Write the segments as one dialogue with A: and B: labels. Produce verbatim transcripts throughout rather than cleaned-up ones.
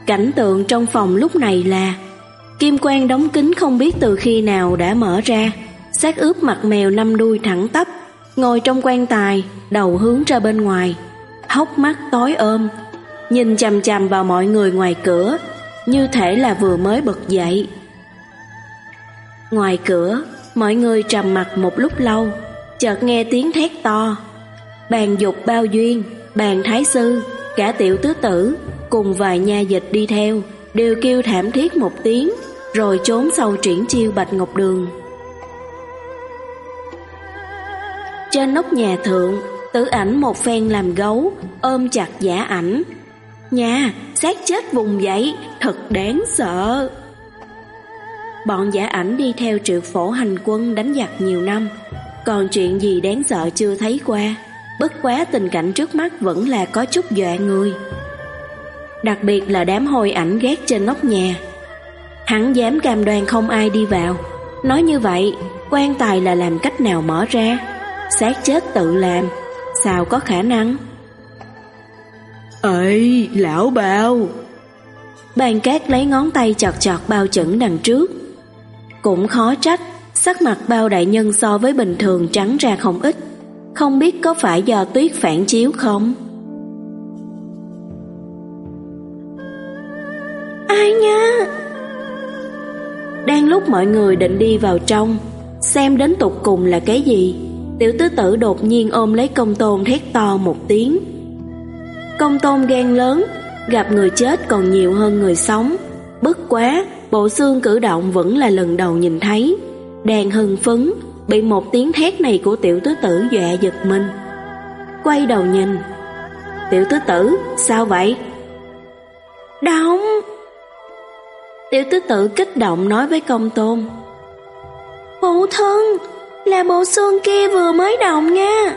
A: Cảnh tượng trong phòng lúc này là kim quan đóng kín không biết từ khi nào đã mở ra. Xác ướp mặt mèo năm đuôi thẳng tắp, ngồi trong quan tài, đầu hướng ra bên ngoài, hốc mắt tối ôm, nhìn chằm chằm vào mọi người ngoài cửa, như thể là vừa mới bật dậy. Ngoài cửa, mọi người trầm mặc một lúc lâu, chợt nghe tiếng thét to. Bàn Dục Bao Duyên, bàn Thái Sư, cả Tiểu Tứ Tử cùng vài nha dịch đi theo đều kêu thảm thiết một tiếng, rồi trốn sau triển chiêu Bạch Ngọc Đường. Trên nóc nhà thượng, Tử Ảnh một phen làm gấu, ôm chặt Giả Ảnh. Nha, xác chết vùng dậy, thật đáng sợ. Bọn Giả Ảnh đi theo Triệu Phổ hành quân đánh giặc nhiều năm, còn chuyện gì đáng sợ chưa thấy qua. Bất quá tình cảnh trước mắt vẫn là có chút dọa người. Đặc biệt là đám hôi ảnh gác trên nóc nhà. Hắn dám cam đoan không ai đi vào. Nói như vậy, quan tài là làm cách nào mở ra? Xác chết tự làm, sao có khả năng?
B: Ơi, lão Bao!
A: Bàn Cát lấy ngón tay chọt chọt Bao Chẩn đằng trước. Cũng khó trách, sắc mặt Bao đại nhân so với bình thường trắng ra không ít. Không biết có phải do tuyết phản chiếu không? Ai nha? Đang lúc mọi người định đi vào trong xem đến tột cùng là cái gì, Tiểu Tứ Tử đột nhiên ôm lấy Công Tôn thét to một tiếng. Công Tôn gan lớn, gặp người chết còn nhiều hơn người sống. Bất quá, bộ xương cử động vẫn là lần đầu nhìn thấy. Đang hưng phấn, bị một tiếng thét này của Tiểu Tứ Tử dọa giật mình. Quay đầu nhìn. Tiểu Tứ Tử, sao vậy? Động! Tiểu Tứ Tử kích động nói với Công Tôn. Phụ thân, là bộ xương kia vừa mới động nha.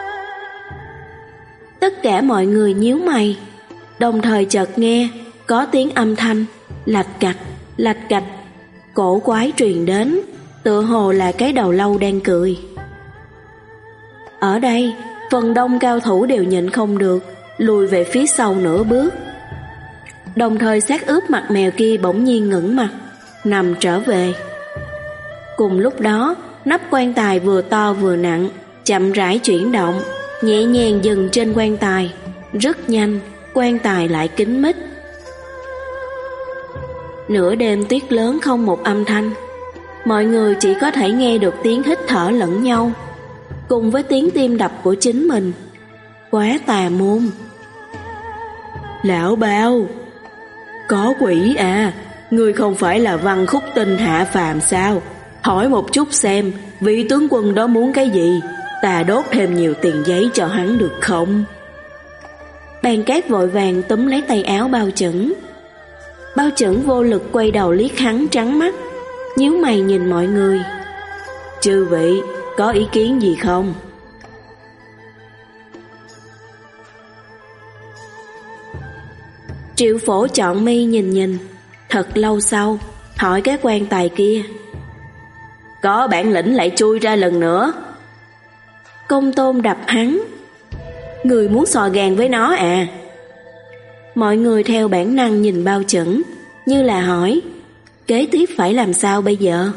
A: Tất cả mọi người nhíu mày, đồng thời chợt nghe có tiếng âm thanh lạch cạch, lạch cạch, cổ quái truyền đến, tựa hồ là cái đầu lâu đang cười. Ở đây, phần đông cao thủ đều nhịn không được, lùi về phía sau nửa bước. Đồng thời xác ướp mặt mèo kia bỗng nhiên ngẩng mặt, nằm trở về. Cùng lúc đó, nắp quan tài vừa to vừa nặng, chậm rãi chuyển động, nhẹ nhàng dừng trên quan tài. Rất nhanh, quan tài lại kín mít. Nửa đêm tuyết lớn không một âm thanh. Mọi người chỉ có thể nghe được tiếng hít thở lẫn nhau, cùng với tiếng tim đập của chính mình. Quá tà môn.
B: Lão Bao! Có quỷ à? Ngươi không phải là Văn Khúc Tinh hạ phàm sao? Hỏi một chút xem, vị tướng quân đó muốn cái gì? Ta đốt thêm nhiều tiền giấy cho hắn được không? Bàn Cát vội vàng túm lấy tay áo Bao Chẩn. Bao Chẩn vô lực quay đầu liếc hắn trắng mắt, nhíu mày nhìn mọi người. Chư vị, có ý kiến gì không? Triệu Phổ chọn mi nhìn nhìn, thật lâu sau, hỏi cái quan tài kia. Có bản lĩnh lại chui ra lần nữa. Công Tôn đập hắn. Người muốn sò gàn với nó à? Mọi người theo bản năng nhìn Bao Chẩn, như là hỏi, kế tiếp phải làm sao bây giờ?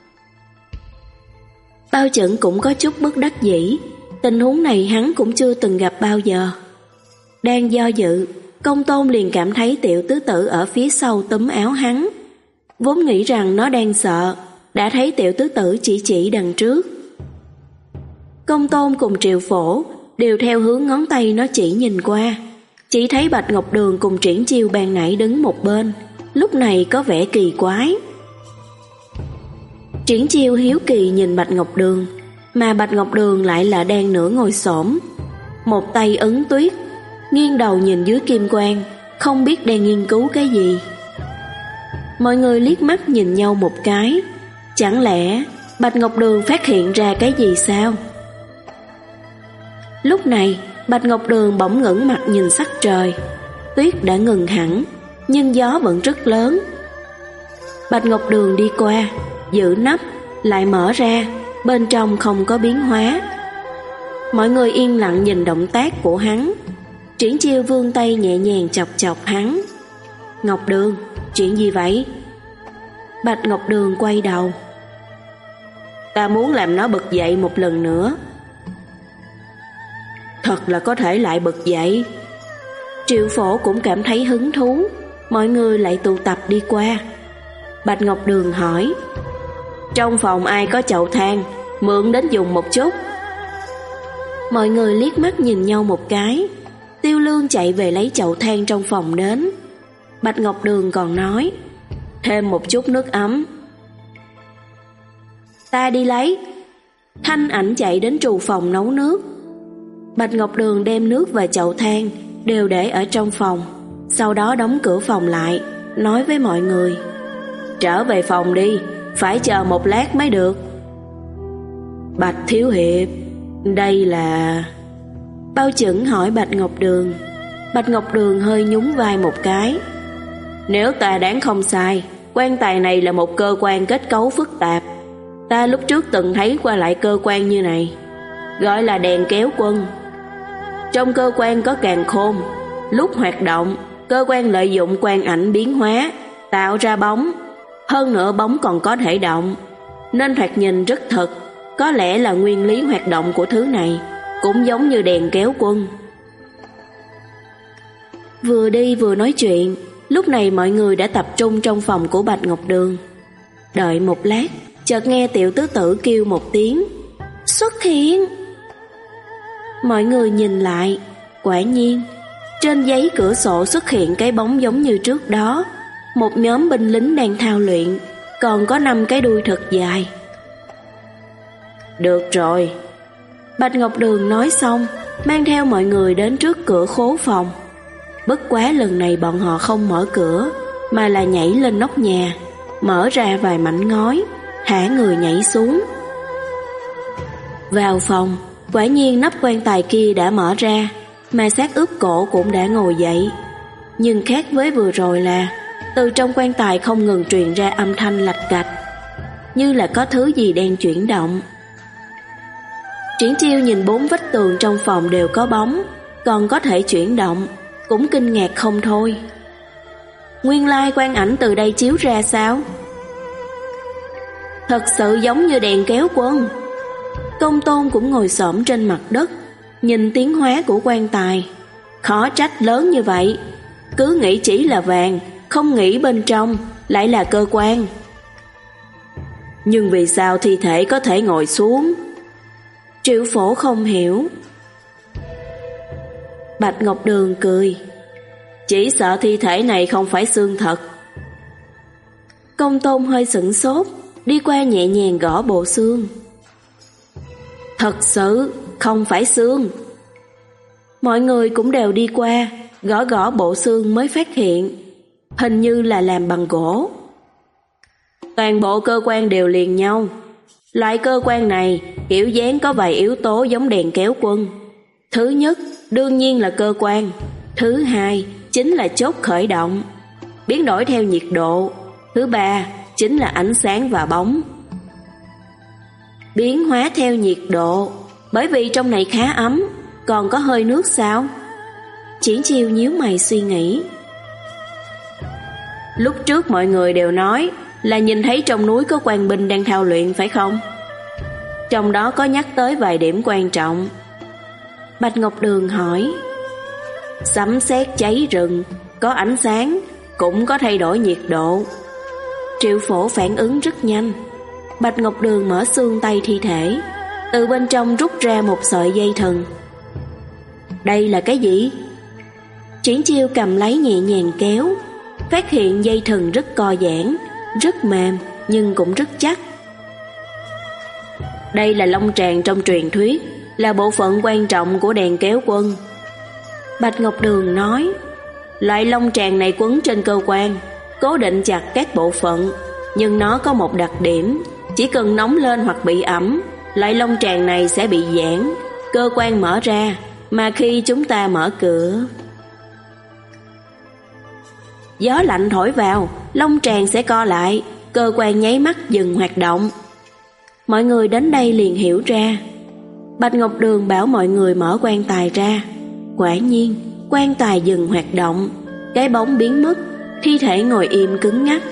B: Bao Chẩn cũng có chút bất đắc dĩ, tình huống này hắn cũng chưa từng gặp bao giờ. Đang do dự, Công Tôn liền cảm thấy Tiểu Tứ Tử ở phía sau túm áo hắn. Vốn nghĩ rằng nó đang sợ, đã thấy Tiểu Tứ Tử chỉ chỉ đằng trước. Công Tôn cùng Triệu Phổ đều theo hướng ngón tay nó chỉ nhìn qua, chỉ thấy Bạch Ngọc Đường cùng Triển Chiêu ban nãy đứng một bên, lúc này có vẻ kỳ quái. Triển Chiêu hiếu kỳ nhìn Bạch Ngọc Đường, mà Bạch Ngọc Đường lại là đang nửa ngồi xổm, một tay ấn tuyết, nghiêng đầu nhìn dưới kim quang, không biết đang nghiên cứu cái gì. Mọi người liếc mắt nhìn nhau một cái, chẳng lẽ Bạch Ngọc Đường phát hiện ra cái gì sao? Lúc này, Bạch Ngọc Đường bỗng ngẩng mặt nhìn sắc trời. Tuyết đã ngừng hẳn, nhưng gió vẫn rất lớn. Bạch Ngọc Đường đi qua, giữ nắp, lại mở ra, bên trong không có biến hóa. Mọi người yên lặng nhìn động tác của hắn. Triển Chiêu vươn tay nhẹ nhàng chọc chọc hắn. Ngọc Đường, chuyện gì vậy? Bạch Ngọc Đường quay đầu. Ta muốn làm nó bật dậy một lần nữa. Thật là có thể lại bật dậy. Triệu Phổ cũng cảm thấy hứng thú. Mọi người lại tụ tập đi qua. Bạch Ngọc Đường hỏi, trong phòng ai có chậu than, mượn đến dùng một chút. Mọi người liếc mắt nhìn nhau một cái. Tiêu Lương chạy về lấy chậu than trong phòng đến. Bạch Ngọc Đường còn nói, thêm một chút nước ấm. Ta đi lấy. Thanh Ảnh chạy đến trù phòng nấu nước. Bạch Ngọc Đường đem nước và chậu than đều để ở trong phòng, sau đó đóng cửa phòng lại, nói với mọi người, trở về phòng đi, phải chờ một lát mới được. Bạch Thiếu Hiệp, đây là... Bao Chững hỏi Bạch Ngọc Đường. Bạch Ngọc Đường hơi nhún vai một cái. Nếu ta đoán không sai, quan tài này là một cơ quan kết cấu phức tạp. Ta lúc trước từng thấy qua lại cơ quan như này, gọi là đèn kéo quân. Trong cơ quan có càn khôn, lúc hoạt động, cơ quan lợi dụng quang ảnh biến hóa, tạo ra bóng. Hơn nữa bóng còn có thể động, nên thoạt nhìn rất thật. Có lẽ là nguyên lý hoạt động của thứ này cũng giống như đèn kéo quân. Vừa đi vừa nói chuyện, lúc này mọi người đã tập trung trong phòng của Bạch Ngọc Đường. Đợi một lát, chợt nghe Tiểu Tứ Tử kêu một tiếng, xuất hiện. Mọi người nhìn lại, quả nhiên trên giấy cửa sổ xuất hiện cái bóng giống như trước đó. Một nhóm binh lính đang thao luyện, còn có năm cái đuôi thật dài. Được rồi. Bạch Ngọc Đường nói xong, mang theo mọi người đến trước cửa khố phòng. Bất quá lần này bọn họ không mở cửa, mà là nhảy lên nóc nhà, mở ra vài mảnh ngói, thả người nhảy xuống. Vào phòng, quả nhiên nắp quan tài kia đã mở ra, mà xác ướp cổ cũng đã ngồi dậy. Nhưng khác với vừa rồi là từ trong quan tài không ngừng truyền ra âm thanh lạch cạch, như là có thứ gì đang chuyển động. Triển Chiêu nhìn bốn vách tường trong phòng đều có bóng, còn có thể chuyển động, cũng kinh ngạc không thôi. Nguyên lai quang ảnh từ đây chiếu ra sao? Thật sự giống như đèn kéo quân. Công Tôn cũng ngồi xổm trên mặt đất, nhìn tiến hóa của quan tài. Khó trách lớn như vậy, cứ nghĩ chỉ là vàng, không nghĩ bên trong lại là cơ quan. Nhưng vì sao thi thể có thể ngồi xuống? Triệu Phổ không hiểu. Bạch Ngọc Đường cười, chỉ sợ thi thể này không phải xương thật. Công Tôn hơi sửng sốt, đi qua nhẹ nhàng gõ bộ xương. Thật sự không phải xương. Mọi người cũng đều đi qua, gõ gõ bộ xương mới phát hiện hình như là làm bằng gỗ. Toàn bộ cơ quan đều liền nhau. Loại cơ quan này kiểu dáng có vài yếu tố giống đèn kéo quân. Thứ nhất đương nhiên là cơ quan. Thứ hai chính là chốt khởi động, biến đổi theo nhiệt độ. Thứ ba chính là ánh sáng và bóng. Biến hóa theo nhiệt độ, bởi vì trong này khá ấm. Còn có hơi nước sao? Triển Chiêu nhíu mày suy nghĩ. Lúc trước mọi người đều nói là nhìn thấy trong núi có quan binh đang thao luyện phải không? Trong đó có nhắc tới vài điểm quan trọng. Bạch Ngọc Đường hỏi. Sấm sét cháy rừng, có ánh sáng, cũng có thay đổi nhiệt độ. Triệu Phổ phản ứng rất nhanh. Bạch Ngọc Đường mở xương tay thi thể, từ bên trong rút ra một sợi dây thừng. Đây là cái gì? Triển Chiêu cầm lấy nhẹ nhàng kéo, phát hiện dây thừng rất co giãn, rất mềm nhưng cũng rất chắc. Đây là long tràng trong truyền thuyết, là bộ phận quan trọng của đèn kéo quân. Bạch Ngọc Đường nói, loại long tràng này quấn trên cơ quan, cố định chặt các bộ phận, nhưng nó có một đặc điểm, chỉ cần nóng lên hoặc bị ẩm, loại long tràng này sẽ bị giãn, cơ quan mở ra, mà khi chúng ta mở cửa, gió lạnh thổi vào, long tràng sẽ co lại, cơ quan nháy mắt dừng hoạt động. Mọi người đến đây liền hiểu ra. Bạch Ngọc Đường bảo mọi người mở quan tài ra. Quả nhiên, quan tài dừng hoạt động, cái bóng biến mất, thi thể ngồi im cứng ngắc.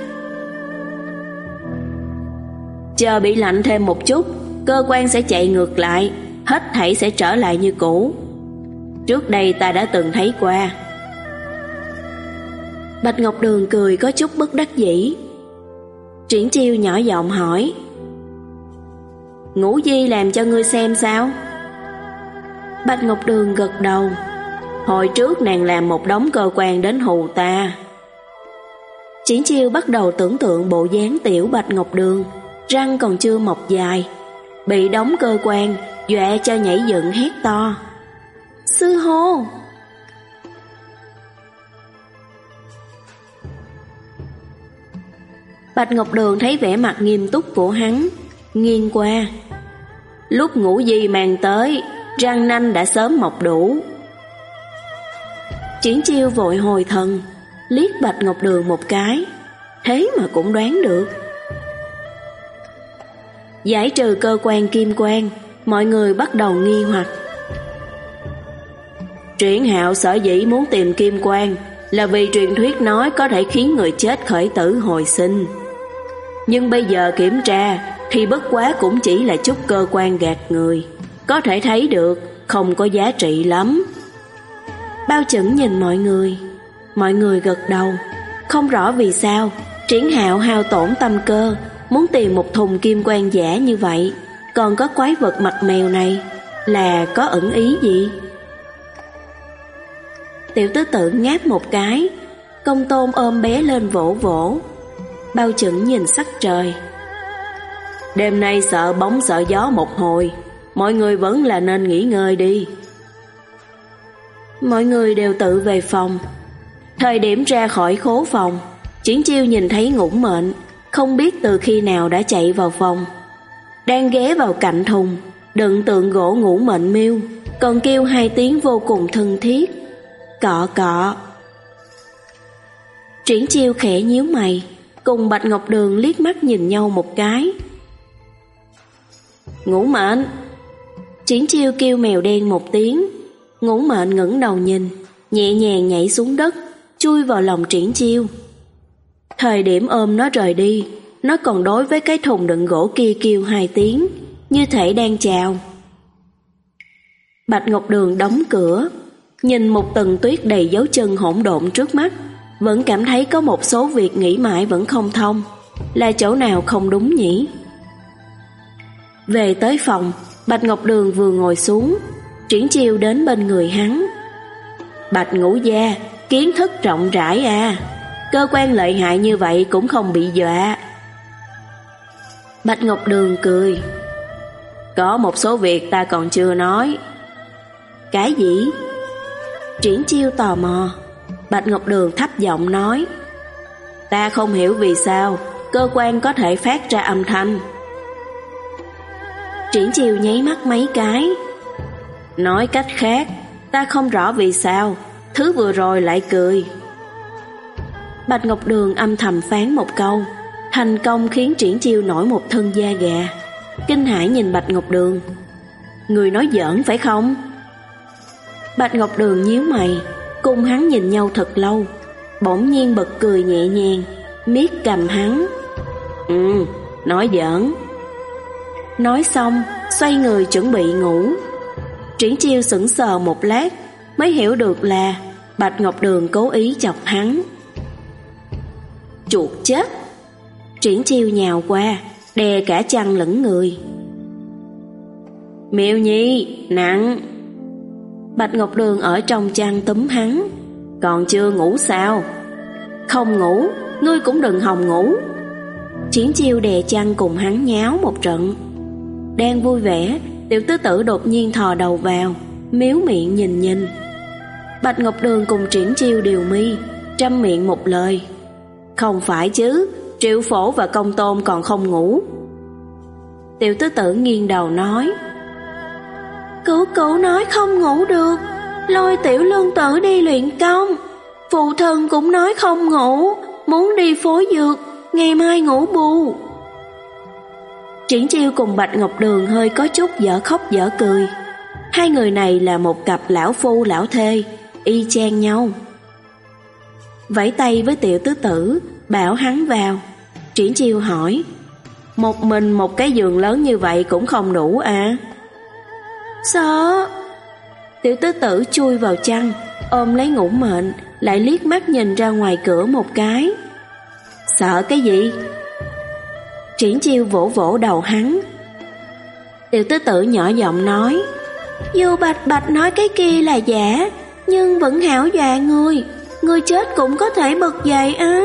B: Chờ bị lạnh thêm một chút, cơ quan sẽ chạy ngược lại, hết thảy sẽ trở lại như cũ. Trước đây ta đã từng thấy qua. Bạch Ngọc Đường cười có chút bất đắc dĩ. Triển Chiêu nhỏ giọng hỏi: Ngũ Di làm cho ngươi xem sao? Bạch Ngọc Đường gật đầu. Hồi trước nàng làm một đống cơ quan đến hù ta. Triển Chiêu bắt đầu tưởng tượng bộ dáng tiểu Bạch Ngọc Đường, răng còn chưa mọc dài, bị đóng cơ quan dọa cho nhảy dựng hét to: Sư hô! Bạch Ngọc Đường thấy vẻ mặt nghiêm túc của hắn, nghiêng qua. Lúc Ngũ Di mang tới, răng nanh đã sớm mọc đủ. Triển Chiêu vội hồi thần, liếc Bạch Ngọc Đường một cái, thế mà cũng đoán được. Giải trừ cơ quan kim quang, mọi người bắt đầu nghi hoặc. Triển Hạo sở dĩ muốn tìm kim quang là vì truyền thuyết nói có thể khiến người chết khởi tử hồi sinh. Nhưng bây giờ kiểm tra thì bất quá cũng chỉ là chút cơ quan gạt người, có thể thấy được không có giá trị lắm. Bao Chẩn nhìn mọi người, mọi người gật đầu. Không rõ vì sao Triển Hạo hao tổn tâm cơ muốn tìm một thùng kim quang giả như vậy, còn có quái vật mặt mèo này là có ẩn ý gì? Tiểu tứ tử ngáp một cái, Công Tôn ôm bé lên vỗ vỗ. Bao Chẩn nhìn sắc trời. Đêm nay sợ bóng sợ gió một hồi, mọi người vẫn là nên nghỉ ngơi đi. Mọi người đều tự về phòng. Thời điểm ra khỏi khố phòng, Triển Chiêu nhìn thấy Ngũ Mệnh, không biết từ khi nào đã chạy vào phòng. Đang ghé vào cạnh thùng đựng tượng gỗ Ngũ Mệnh miêu, còn kêu hai tiếng vô cùng thân thiết: Cọ cọ. Triển Chiêu khẽ nhíu mày, cùng Bạch Ngọc Đường liếc mắt nhìn nhau một cái. Ngũ Mệnh. Triển Chiêu kêu mèo đen một tiếng. Ngũ Mệnh ngẩng đầu nhìn, nhẹ nhàng nhảy xuống đất, chui vào lòng Triển Chiêu. Thời điểm ôm nó rời đi, nó còn đối với cái thùng đựng gỗ kia kêu hai tiếng, như thể đang chào. Bạch Ngọc Đường đóng cửa, nhìn một tầng tuyết đầy dấu chân hỗn độn trước mắt, vẫn cảm thấy có một số việc nghĩ mãi vẫn không thông, là chỗ nào không đúng nhỉ? Về tới phòng, Bạch Ngọc Đường vừa ngồi xuống, Triển Chiêu đến bên người hắn. Bạch Ngũ gia, kiến thức rộng rãi à, cơ quan lợi hại như vậy cũng không bị dọa. Bạch Ngọc Đường cười. Có một số việc ta còn chưa nói. Cái gì? Triển Chiêu tò mò. Bạch Ngọc Đường thấp giọng nói: Ta không hiểu vì sao cơ quan có thể phát ra âm thanh. Triển Chiêu nháy mắt mấy cái. Nói cách khác, ta không rõ vì sao thứ vừa rồi lại cười. Bạch Ngọc Đường âm thầm phán một câu, thành công khiến Triển Chiêu nổi một thân da gà. Kinh hãi nhìn Bạch Ngọc Đường. Người nói giỡn phải không? Bạch Ngọc Đường nhíu mày, cùng hắn nhìn nhau thật lâu, bỗng nhiên bật cười nhẹ nhàng, miết cầm hắn. Ừ, nói giỡn. Nói xong, xoay người chuẩn bị ngủ. Triển Chiêu sững sờ một lát, mới hiểu được là Bạch Ngọc Đường cố ý chọc hắn. Chuột chết! Triển Chiêu nhào qua, đè cả chăn lẫn người. Miêu Nhi, nặng! Bạch Ngọc Đường ở trong chăn túm hắn. Còn chưa ngủ sao? Không ngủ, ngươi cũng đừng hòng ngủ. Triển Chiêu đè chăn cùng hắn nháo một trận. Đang vui vẻ, tiểu tứ tử đột nhiên thò đầu vào, miếu miệng nhìn nhìn. Bạch Ngọc Đường cùng Triển Chiêu điều mi, trăm miệng một lời. Không phải chứ, Triệu Phổ và Công Tôn còn không ngủ. Tiểu tứ tử nghiêng đầu nói: Cửu cửu nói không ngủ được, lôi tiểu lương tử đi luyện công. Phụ thân cũng nói không ngủ, muốn đi phối dược, ngày mai ngủ bù. Triển Chiêu cùng Bạch Ngọc Đường hơi có chút dở khóc dở cười. Hai người này là một cặp lão phu lão thê, y chang nhau. vẫy tay với Tiểu Tứ Tử, bảo hắn vào. Triển Chiêu hỏi, một mình một cái giường lớn như vậy cũng không đủ à? Sợ. Tiểu Tứ Tử chui vào chăn, ôm lấy Ngũ Mệnh, lại liếc mắt nhìn ra ngoài cửa một cái. Sợ cái gì? Triển Chiêu vỗ vỗ đầu hắn. Tiểu Tứ Tử nhỏ giọng nói, dù Bạch Bạch nói cái kia là giả, nhưng vẫn hảo dọa người, người chết cũng có thể bật dậy á.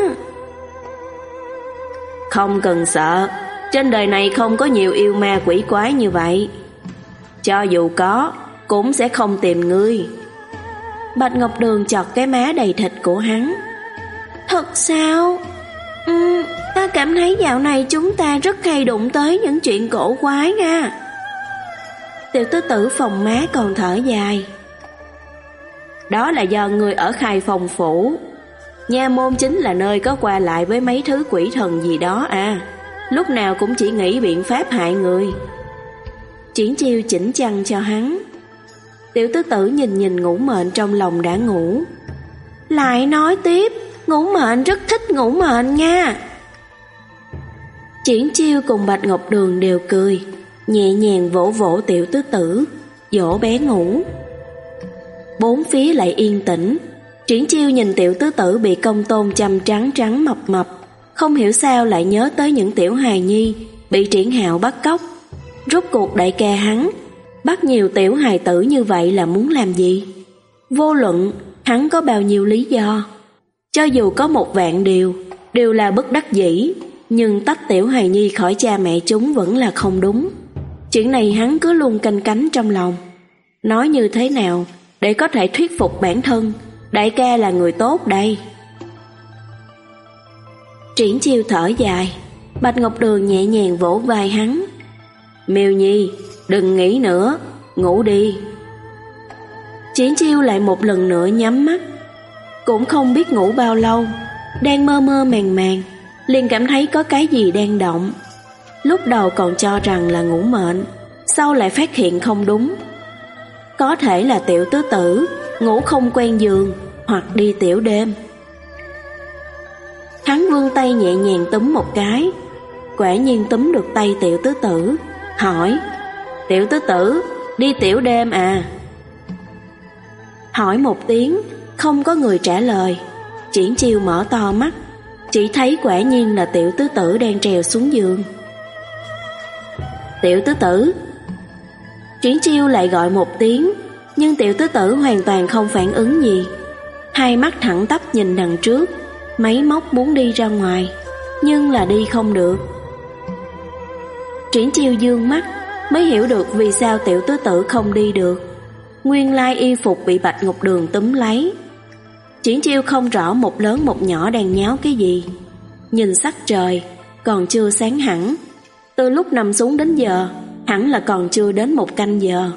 B: Không cần sợ, trên đời này không có nhiều yêu ma quỷ quái như vậy. Cho dù có, cũng sẽ không tìm ngươi. Bạch Ngọc Đường chọt cái má đầy thịt của hắn. Thật sao? Ừ, ta cảm thấy dạo này chúng ta rất hay đụng tới những chuyện cổ quái nha. Tiểu Tứ Tử phòng má còn thở dài. Đó là do người ở Khai Phong phủ. Nha môn chính là nơi có qua lại với mấy thứ quỷ thần gì đó à, lúc nào cũng chỉ nghĩ biện pháp hại người. Triển Chiêu chỉnh chăn cho hắn. Tiểu Tứ Tử nhìn nhìn Ngũ Mệnh trong lòng đã ngủ. Lại nói tiếp, Ngũ Mệnh rất thích Ngũ Mệnh nha. Triển Chiêu cùng Bạch Ngọc Đường đều cười, nhẹ nhàng vỗ vỗ Tiểu Tứ Tử, dỗ bé ngủ. Bốn phía lại yên tĩnh. Triển Chiêu nhìn Tiểu Tứ Tử bị Công Tôn chăm trắng trắng mập mập, không hiểu sao lại nhớ tới những tiểu hài nhi bị Triển Hạo bắt cóc. Rốt cuộc đại ca hắn bắt nhiều tiểu hài tử như vậy là muốn làm gì? Vô luận hắn có bao nhiêu lý do, cho dù có một vạn điều, đều là bất đắc dĩ, nhưng tách tiểu hài nhi khỏi cha mẹ chúng vẫn là không đúng. Chuyện này hắn cứ luôn canh cánh trong lòng. Nói như thế nào để có thể thuyết phục bản thân đại ca là người tốt đây? Triển Chiêu thở dài. Bạch Ngọc Đường nhẹ nhàng vỗ vai hắn. Miêu Nhi, đừng nghĩ nữa, ngủ đi. Triển Chiêu lại một lần nữa nhắm mắt. Cũng không biết ngủ bao lâu, đang mơ mơ màng màng, liền cảm thấy có cái gì đang động. Lúc đầu còn cho rằng là Ngũ Mệnh, sau lại phát hiện không đúng. Có thể là Tiểu Tứ Tử ngủ không quen giường, hoặc đi tiểu đêm. Hắn vươn tay nhẹ nhàng túm một cái, quả nhiên túm được tay Tiểu Tứ Tử, hỏi, Tiểu Tứ Tử, đi tiểu đêm à? Hỏi một tiếng, không có người trả lời. Triển Chiêu mở to mắt, chỉ thấy quả nhiên là Tiểu Tứ Tử đang trèo xuống giường. Tiểu Tứ Tử. Triển Chiêu lại gọi một tiếng, nhưng Tiểu Tứ Tử hoàn toàn không phản ứng gì, hai mắt thẳng tắp nhìn đằng trước, máy móc muốn đi ra ngoài, nhưng là đi không được. Triển Chiêu dương mắt, mới hiểu được vì sao Tiểu Tứ Tử không đi được. Nguyên lai y phục bị Bạch Ngọc Đường túm lấy. Triển Chiêu không rõ một lớn một nhỏ đang nháo cái gì. Nhìn sắc trời, còn chưa sáng hẳn. Từ lúc nằm xuống đến giờ, hẳn là còn chưa đến một canh giờ.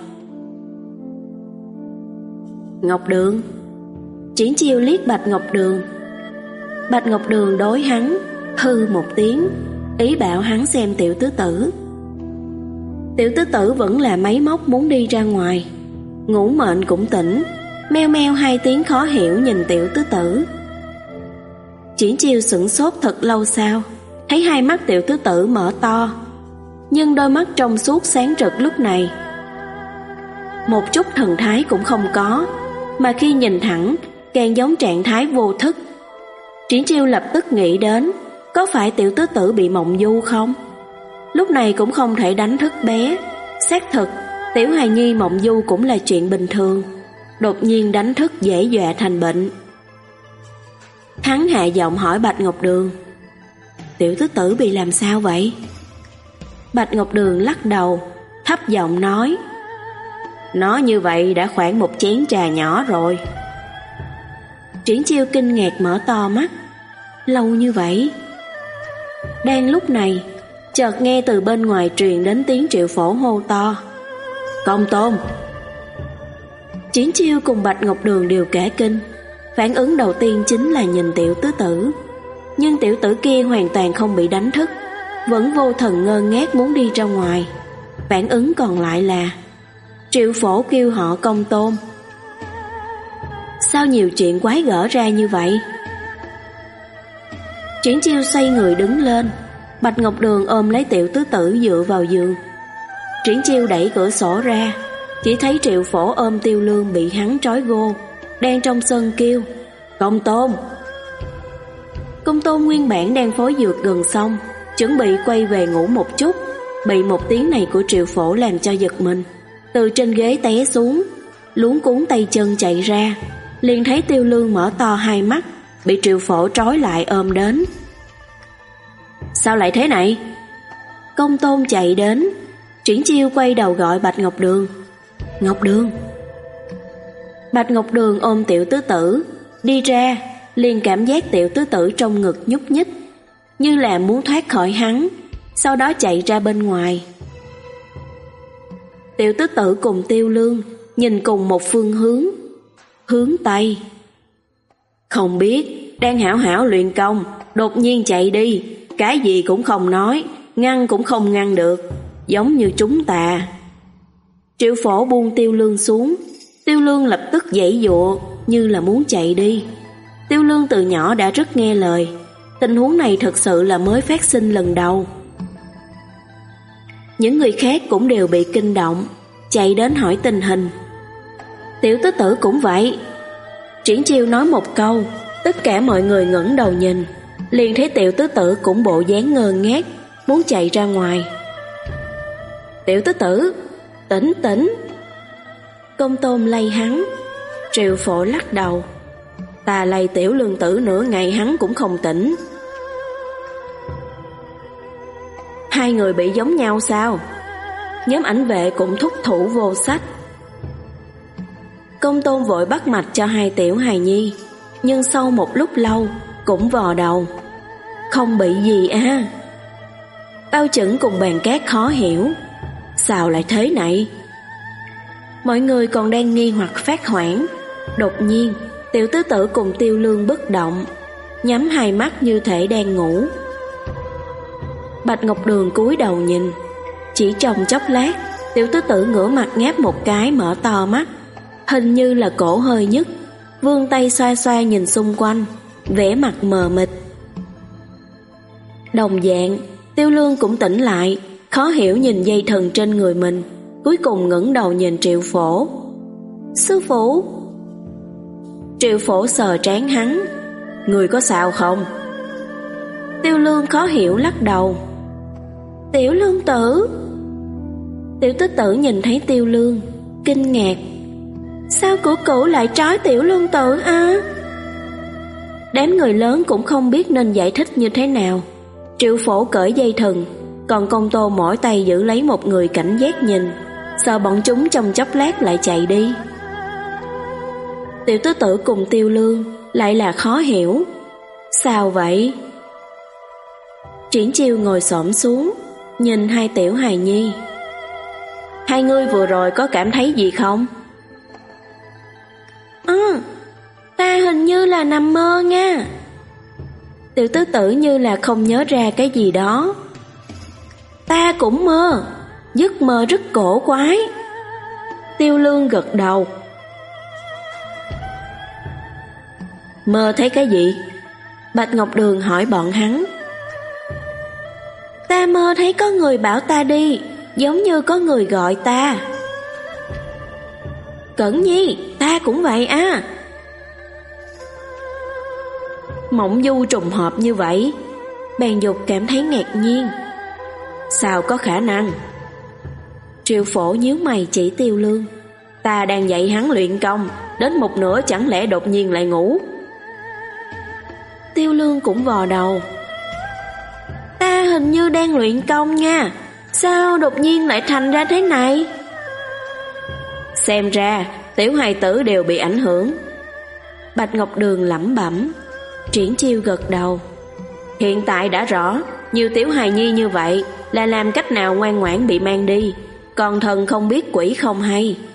B: Ngọc Đường. Triển Chiêu liếc Bạch Ngọc Đường. Bạch Ngọc Đường đối hắn, hư một tiếng, ý bảo hắn xem Tiểu Tứ Tử. Tiểu Tứ Tử vẫn là máy móc muốn đi ra ngoài. Ngũ Mệnh cũng tỉnh, meo meo hai tiếng khó hiểu nhìn Tiểu Tứ Tử. Triển Chiêu sửng sốt thật lâu sau, thấy hai mắt Tiểu Tứ Tử mở to, nhưng đôi mắt trong suốt sáng rực lúc này một chút thần thái cũng không có, mà khi nhìn thẳng càng giống trạng thái vô thức. Triển Chiêu lập tức nghĩ đến, có phải Tiểu Tứ Tử bị mộng du không? Lúc này cũng không thể đánh thức bé. Xác thực, tiểu hài nhi mộng du cũng là chuyện bình thường, đột nhiên đánh thức dễ dọa thành bệnh. Hắn hạ giọng hỏi Bạch Ngọc Đường, Tiểu Tứ Tử bị làm sao vậy? Bạch Ngọc Đường lắc đầu, thấp giọng nói, nó như vậy đã khoảng một chén trà nhỏ rồi. Triển Chiêu kinh ngạc mở to mắt, lâu như vậy? Đang lúc này, chợt nghe từ bên ngoài truyền đến tiếng Triệu Phổ hô to, Công Tôn. Triển Chiêu cùng Bạch Ngọc Đường đều cả kinh. Phản ứng đầu tiên chính là nhìn Tiểu Tứ Tử, nhưng tiểu tử kia hoàn toàn không bị đánh thức, vẫn vô thần ngơ ngác muốn đi ra ngoài. Phản ứng còn lại là Triệu Phổ kêu họ Công Tôn. Sao nhiều chuyện quái gở ra như vậy? Triển Chiêu xoay người đứng lên. Bạch Ngọc Đường ôm lấy Tiểu Tứ Tử dựa vào giường. Triển Chiêu đẩy cửa sổ ra, chỉ thấy Triệu Phổ ôm Tiêu Lương bị hắn trói gô, đang trong sân kêu: Công Tôn! Công Tôn nguyên bản đang phối dược gần xong, chuẩn bị quay về ngủ một chút, bị một tiếng này của Triệu Phổ làm cho giật mình, từ trên ghế té xuống, luống cuống tay chân chạy ra, liền thấy Tiêu Lương mở to hai mắt, bị Triệu Phổ trói lại ôm đến. Sao lại thế này? Công Tôn chạy đến. Triển Chiêu quay đầu gọi Bạch Ngọc Đường. Ngọc Đường! Bạch Ngọc Đường ôm Tiểu Tứ Tử đi ra, liền cảm giác Tiểu Tứ Tử trong ngực nhúc nhích, như là muốn thoát khỏi hắn, sau đó chạy ra bên ngoài. Tiểu Tứ Tử cùng Tiêu Lương nhìn cùng một phương hướng, hướng Tây. Không biết, đang hảo hảo luyện công, đột nhiên chạy đi, cái gì cũng không nói, ngăn cũng không ngăn được, giống như chúng ta. Triệu Phổ buông Tiêu Lương xuống. Tiêu Lương lập tức giãy giụa, như là muốn chạy đi. Tiêu Lương từ nhỏ đã rất nghe lời, tình huống này thật sự là mới phát sinh lần đầu. Những người khác cũng đều bị kinh động, chạy đến hỏi tình hình. Tiểu Tứ Tử cũng vậy. Triển Chiêu nói một câu, tất cả mọi người ngẩng đầu nhìn, liền thấy Tiểu Tứ Tử cũng bộ dáng ngơ ngác, muốn chạy ra ngoài. Tiểu Tứ Tử, tỉnh tỉnh! Công Tôn lay hắn. Triệu Phổ lắc đầu. Ta lay Tiểu Lương Tử nửa ngày hắn cũng không tỉnh. Hai người bị giống nhau sao? Nhóm ảnh vệ cũng thúc thủ vô sách. Công Tôn vội bắt mạch cho hai tiểu hài nhi, nhưng sau một lúc lâu cũng vò đầu. Không bị gì à? Bao Chẩn cùng Bàn Cát khó hiểu. Sao lại thế này? Mọi người còn đang nghi hoặc phát hoảng, đột nhiên Tiểu Tứ Tử cùng Tiêu Lương bất động, nhắm hai mắt như thể đang ngủ. Bạch Ngọc Đường cúi đầu nhìn, chỉ trong chốc lát, Tiểu Tứ Tử ngửa mặt ngáp một cái, mở to mắt, hình như là cổ hơi nhức, vươn tay xoa xoa nhìn xung quanh, vẻ mặt mờ mịt. Đồng dạng, Tiêu Lương cũng tỉnh lại, khó hiểu nhìn dây thần trên người mình, cuối cùng ngẩng đầu nhìn Triệu Phổ. Sư phụ! Triệu Phổ sờ trán hắn. Người có sao không? Tiêu Lương khó hiểu lắc đầu. Tiểu Lương Tử! Tiểu Tứ Tử nhìn thấy Tiêu Lương, kinh ngạc. Sao cửu cửu lại trói Tiểu Lương Tử à? Đám người lớn cũng không biết nên giải thích như thế nào. Triệu Phổ cởi dây thừng, còn Công Tôn mỗi tay giữ lấy một người cảnh giác nhìn, sợ bọn chúng trong chốc lát lại chạy đi. Tiểu Tứ Tử cùng Tiêu Lương lại là khó hiểu. Sao vậy? Triển Chiêu ngồi xổm xuống, nhìn hai tiểu hài nhi. Hai ngươi vừa rồi có cảm thấy gì không? Ừ, ta hình như là nằm mơ nha. Tiểu Tứ Tử như là không nhớ ra cái gì đó. Ta cũng mơ, giấc mơ rất cổ quái. Tiêu Lương gật đầu. Mơ thấy cái gì? Bạch Ngọc Đường hỏi bọn hắn. Ta mơ thấy có người bảo ta đi, giống như có người gọi ta. Cẩn Nhi, ta cũng vậy à. Mộng du trùng hợp như vậy. Bàn Dục cảm thấy ngạc nhiên. Sao có khả năng? Triệu Phổ nhíu mày chỉ Tiêu Lương. Ta đang dạy hắn luyện công, đến một nửa chẳng lẽ đột nhiên lại ngủ? Tiêu Lương cũng vò đầu. Ta hình như đang luyện công nha, sao đột nhiên lại thành ra thế này? Xem ra tiểu hài tử đều bị ảnh hưởng. Bạch Ngọc Đường lẩm bẩm. Triển Chiêu gật đầu. Hiện tại đã rõ, nhiều tiểu hài nhi như vậy là làm cách nào ngoan ngoãn bị mang đi, còn thần không biết quỷ không hay.